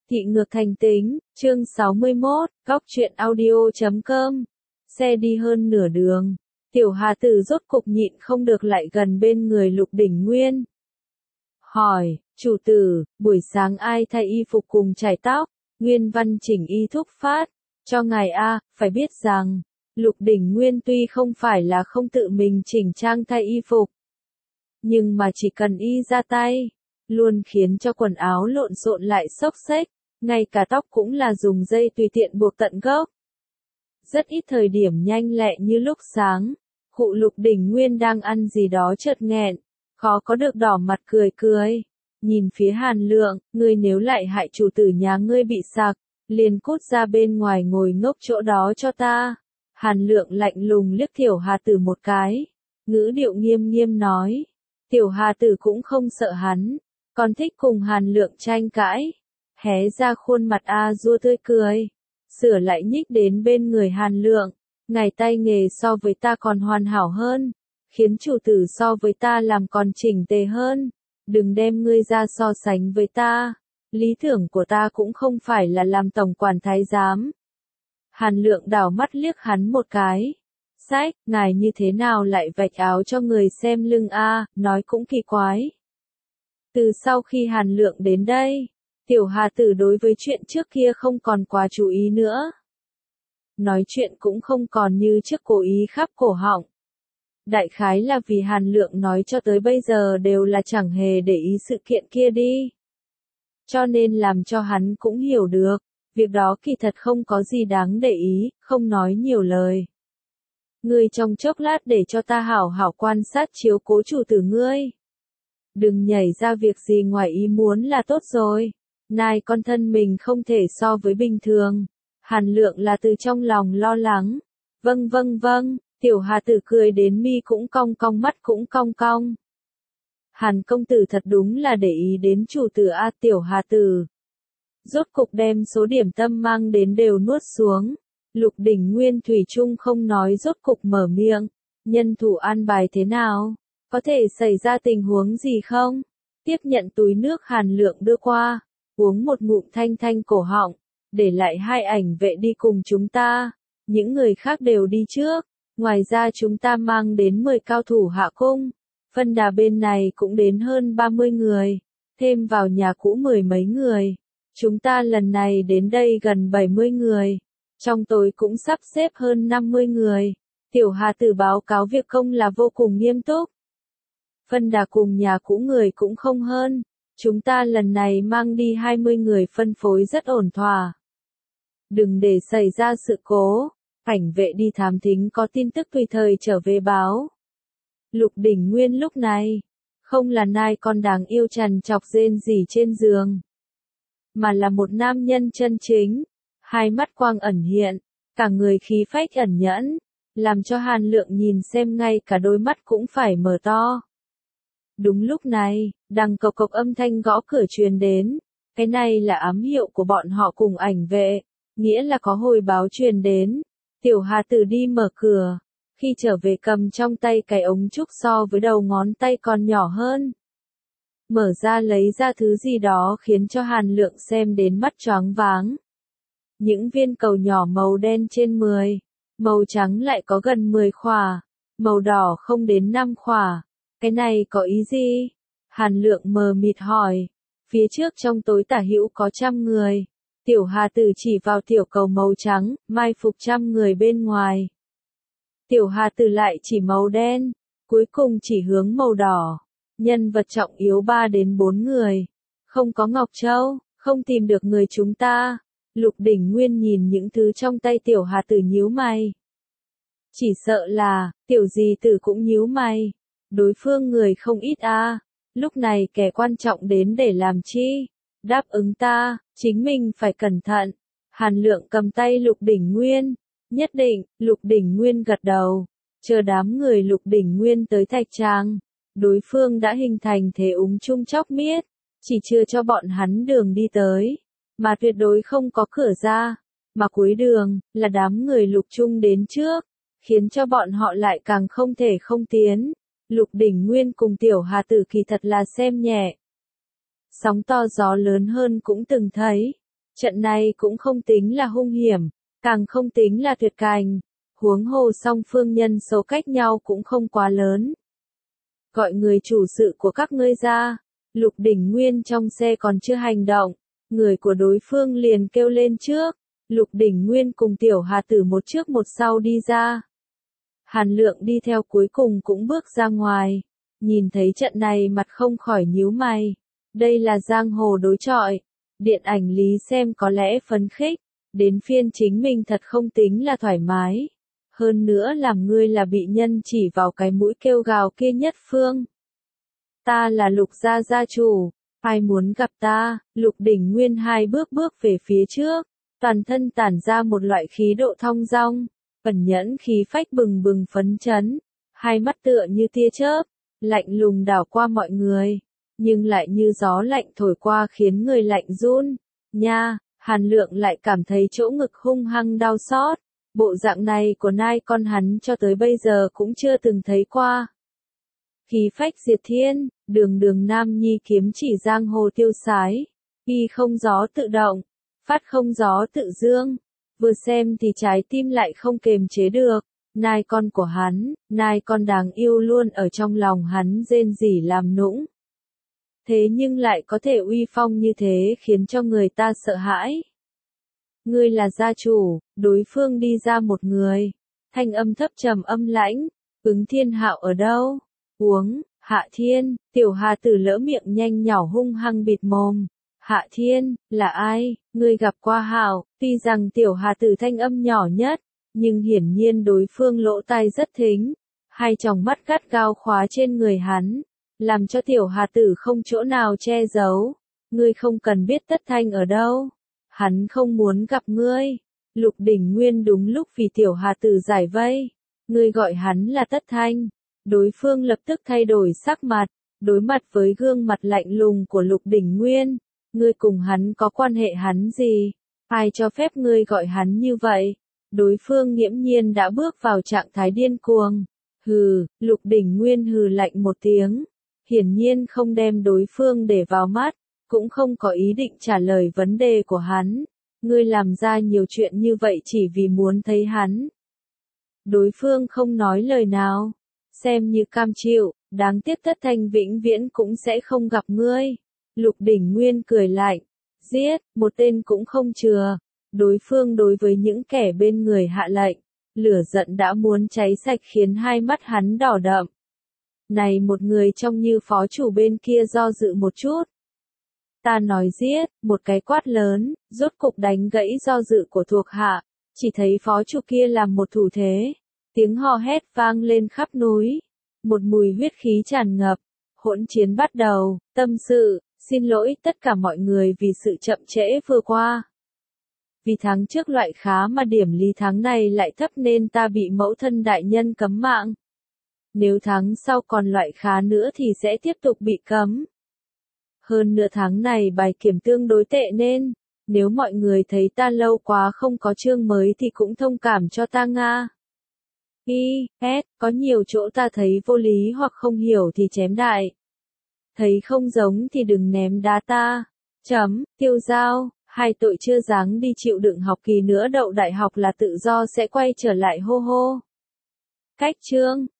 Thị ngược thành tính, chương 61, góc truyện audio.com. Xe đi hơn nửa đường, Tiểu Hà Tử rốt cục nhịn không được lại gần bên người Lục Đỉnh Nguyên. Hỏi, chủ tử, buổi sáng ai thay y phục cùng chải tóc? Nguyên Văn chỉnh y thúc phát, cho ngài a, phải biết rằng, Lục Đỉnh Nguyên tuy không phải là không tự mình chỉnh trang thay y phục, nhưng mà chỉ cần y ra tay, luôn khiến cho quần áo lộn xộn lại xốc xếch, ngay cả tóc cũng là dùng dây tùy tiện buộc tận gốc. Rất ít thời điểm nhanh lẹ như lúc sáng, cụ Lục Đỉnh Nguyên đang ăn gì đó chợt nghẹn, khó có được đỏ mặt cười cười. Nhìn phía Hàn Lượng, ngươi nếu lại hại chủ tử nhà ngươi bị sặc, liền cút ra bên ngoài ngồi ngốc chỗ đó cho ta. Hàn Lượng lạnh lùng liếc Tiểu Hà Tử một cái, ngữ điệu nghiêm nghiêm nói. Tiểu Hà Tử cũng không sợ hắn, còn thích cùng Hàn Lượng tranh cãi. Hé ra khuôn mặt a dua tươi cười, sửa lại nhích đến bên người Hàn Lượng, ngài tay nghề so với ta còn hoàn hảo hơn, khiến chủ tử so với ta làm còn chỉnh tề hơn, đừng đem ngươi ra so sánh với ta, lý tưởng của ta cũng không phải là làm tổng quản thái giám. Hàn Lượng đảo mắt liếc hắn một cái, sách, ngài như thế nào lại vạch áo cho người xem lưng a, nói cũng kỳ quái. Từ sau khi Hàn Lượng đến đây, Tiểu Hà Tử đối với chuyện trước kia không còn quá chú ý nữa. Nói chuyện cũng không còn như trước cố ý khắp cổ họng. Đại khái là vì Hàn Lượng nói cho tới bây giờ đều là chẳng hề để ý sự kiện kia đi. Cho nên làm cho hắn cũng hiểu được, việc đó kỳ thật không có gì đáng để ý, không nói nhiều lời. Ngươi trong chốc lát để cho ta hảo hảo quan sát chiếu cố chủ tử ngươi. Đừng nhảy ra việc gì ngoài ý muốn là tốt rồi. Nài con thân mình không thể so với bình thường. Hàn Lượng là từ trong lòng lo lắng. Vâng vâng vâng, Tiểu Hà Tử cười đến mi cũng cong cong mắt cũng cong cong. Hàn công tử thật đúng là để ý đến chủ tử a. Tiểu Hà Tử rốt cục đem số điểm tâm mang đến đều nuốt xuống. Lục Đỉnh Nguyên thủy chung không nói rốt cục mở miệng. Nhân thủ an bài thế nào? Có thể xảy ra tình huống gì không? Tiếp nhận túi nước Hàn Lượng đưa qua, uống một ngụm thanh thanh cổ họng, để lại 2 ảnh vệ đi cùng chúng ta. Những người khác đều đi trước, ngoài ra chúng ta mang đến 10 cao thủ hạ cung. Phân đà bên này cũng đến hơn 30 người, thêm vào nhà cũ 10 mấy người. Chúng ta lần này đến đây gần 70 người, trong tối cũng sắp xếp hơn 50 người. Tiểu Hà Tử báo cáo việc công là vô cùng nghiêm túc. Phân đà cùng nhà cũ người cũng không hơn, chúng ta lần này mang đi 20 người phân phối rất ổn thỏa. Đừng để xảy ra sự cố, cảnh vệ đi thám thính có tin tức tùy thời trở về báo. Lục Đỉnh Nguyên lúc này, không là nai con đáng yêu trằn trọc rên rỉ trên giường, mà là một nam nhân chân chính, 2 mắt quang ẩn hiện, cả người khí phách ẩn nhẫn, làm cho Hàn Lượng nhìn xem ngay cả đôi mắt cũng phải mở to. Đúng lúc này, đằng cộc cộc âm thanh gõ cửa truyền đến, cái này là ám hiệu của bọn họ cùng ảnh vệ, nghĩa là có hồi báo truyền đến. Tiểu Hà Tử đi mở cửa, khi trở về cầm trong tay cái ống trúc so với đầu ngón tay còn nhỏ hơn. Mở ra lấy ra thứ gì đó khiến cho Hàn Lượng xem đến mắt choáng váng. Những viên cầu nhỏ màu đen trên 10, màu trắng lại có gần 10 khỏa, màu đỏ không đến 5 khỏa. Cái này có ý gì? Hàn Lượng mờ mịt hỏi. Phía trước trong tối tả hữu có 100 người. Tiểu Hà Tử chỉ vào tiểu cầu màu trắng, mai phục 100 người bên ngoài. Tiểu Hà Tử lại chỉ màu đen, cuối cùng chỉ hướng màu đỏ. Nhân vật trọng yếu 3 đến 4 người. Không có Ngọc Châu, không tìm được người chúng ta. Lục Đỉnh Nguyên nhìn những thứ trong tay Tiểu Hà Tử nhíu mày. Chỉ sợ là, tiểu gì tử cũng nhíu mày. Đối phương người không ít a, lúc này kẻ quan trọng đến để làm chi? Đáp ứng ta, chính mình phải cẩn thận. Hàn Lượng cầm tay Lục Đỉnh Nguyên. Nhất định, Lục Đỉnh Nguyên gật đầu. Chờ đám người Lục Đỉnh Nguyên tới Thạch Trang. Đối phương đã hình thành thế úng chung chóc miết. Chỉ chưa cho bọn hắn đường đi tới. Mà tuyệt đối không có cửa ra. Mà cuối đường, là đám người Lục Trung đến trước. Khiến cho bọn họ lại càng không thể không tiến. Lục Đỉnh Nguyên cùng Tiểu Hà Tử kỳ thật là xem nhẹ. Sóng to gió lớn hơn cũng từng thấy. Trận này cũng không tính là hung hiểm, càng không tính là tuyệt cảnh, huống hồ song phương nhân số cách nhau cũng không quá lớn. Gọi người chủ sự của các ngươi ra, Lục Đỉnh Nguyên trong xe còn chưa hành động, người của đối phương liền kêu lên trước, Lục Đỉnh Nguyên cùng Tiểu Hà Tử một trước một sau đi ra. Hàn Lượng đi theo cuối cùng cũng bước ra ngoài, nhìn thấy trận này mặt không khỏi nhíu mày, đây là giang hồ đối chọi, điện ảnh lý xem có lẽ phấn khích, đến phiên chính mình thật không tính là thoải mái. Hơn nữa làm ngươi là bị nhân chỉ vào cái mũi kêu gào kia nhất phương. Ta là Lục gia gia chủ, ai muốn gặp ta? Lục Đỉnh Nguyên hai bước bước về phía trước, toàn thân tản ra một loại khí độ thong dong, ẩn nhẫn khí phách bừng bừng phấn chấn, hai mắt tựa như tia chớp, lạnh lùng đảo qua mọi người, nhưng lại như gió lạnh thổi qua khiến người lạnh run. Nha, Hàn Lượng lại cảm thấy chỗ ngực hung hăng đau xót. Bộ dạng này của nai con hắn cho tới bây giờ cũng chưa từng thấy qua. Khí phách diệt thiên, đường đường nam nhi kiếm chỉ giang hồ tiêu sái, y không gió tự động, phát không gió tự dương, vừa xem thì trái tim lại không kềm chế được, nai con của hắn, nai con đáng yêu luôn ở trong lòng hắn rên rỉ làm nũng. Thế nhưng lại có thể uy phong như thế khiến cho người ta sợ hãi. Ngươi là gia chủ, đối phương đi ra một người. Thanh âm thấp trầm âm lãnh, Ứng Thiên Hạo ở đâu? Uống, Hạ Thiên, Tiểu Hà Tử lỡ miệng nhanh nhỏ hung hăng bịt mồm. Hạ Thiên, là ai? Ngươi gặp qua Hạo, tuy rằng Tiểu Hà Tử thanh âm nhỏ nhất, nhưng hiển nhiên đối phương lỗ tai rất thính. Hai tròng mắt gắt gao khóa trên người hắn, làm cho Tiểu Hà Tử không chỗ nào che giấu. Ngươi không cần biết Tất Thanh ở đâu. Hắn không muốn gặp ngươi. Lục Đỉnh Nguyên đúng lúc vì Tiểu Hà Tử giải vây. Ngươi gọi hắn là Tất Thanh. Đối phương lập tức thay đổi sắc mặt, đối mặt với gương mặt lạnh lùng của Lục Đỉnh Nguyên. Ngươi cùng hắn có quan hệ hắn gì? Ai cho phép ngươi gọi hắn như vậy? Đối phương nghiễm nhiên đã bước vào trạng thái điên cuồng. Hừ, Lục Đỉnh Nguyên hừ lạnh một tiếng. Hiển nhiên không đem đối phương để vào mắt, cũng không có ý định trả lời vấn đề của hắn. Ngươi làm ra nhiều chuyện như vậy chỉ vì muốn thấy hắn. Đối phương không nói lời nào, xem như cam chịu, đáng tiếc Tất Thanh vĩnh viễn cũng sẽ không gặp ngươi. Lục Đỉnh Nguyên cười lạnh, giết, một tên cũng không chừa. Đối phương đối với những kẻ bên người hạ lệnh, lửa giận đã muốn cháy sạch khiến hai mắt hắn đỏ đậm. Này một người trông như phó chủ bên kia do dự một chút. Ta nói giết, một cái quát lớn, rốt cục đánh gãy do dự của thuộc hạ, chỉ thấy phó chủ kia làm một thủ thế, tiếng hò hét vang lên khắp núi, một mùi huyết khí tràn ngập, hỗn chiến bắt đầu, tâm sự, xin lỗi tất cả mọi người vì sự chậm trễ vừa qua. Vì tháng trước loại khá mà điểm lý tháng này lại thấp nên ta bị mẫu thân đại nhân cấm mạng. Nếu tháng sau còn loại khá nữa thì sẽ tiếp tục bị cấm. Hơn nửa tháng này bài kiểm tương đối tệ nên, nếu mọi người thấy ta lâu quá không có chương mới thì cũng thông cảm cho ta nga. Có nhiều chỗ ta thấy vô lý hoặc không hiểu thì chém đại. Thấy không giống thì đừng ném đá ta. Tiêu Giao, hai tội chưa dáng đi chịu đựng học kỳ nữa đậu đại học là tự do sẽ quay trở lại hô hô. Cách chương.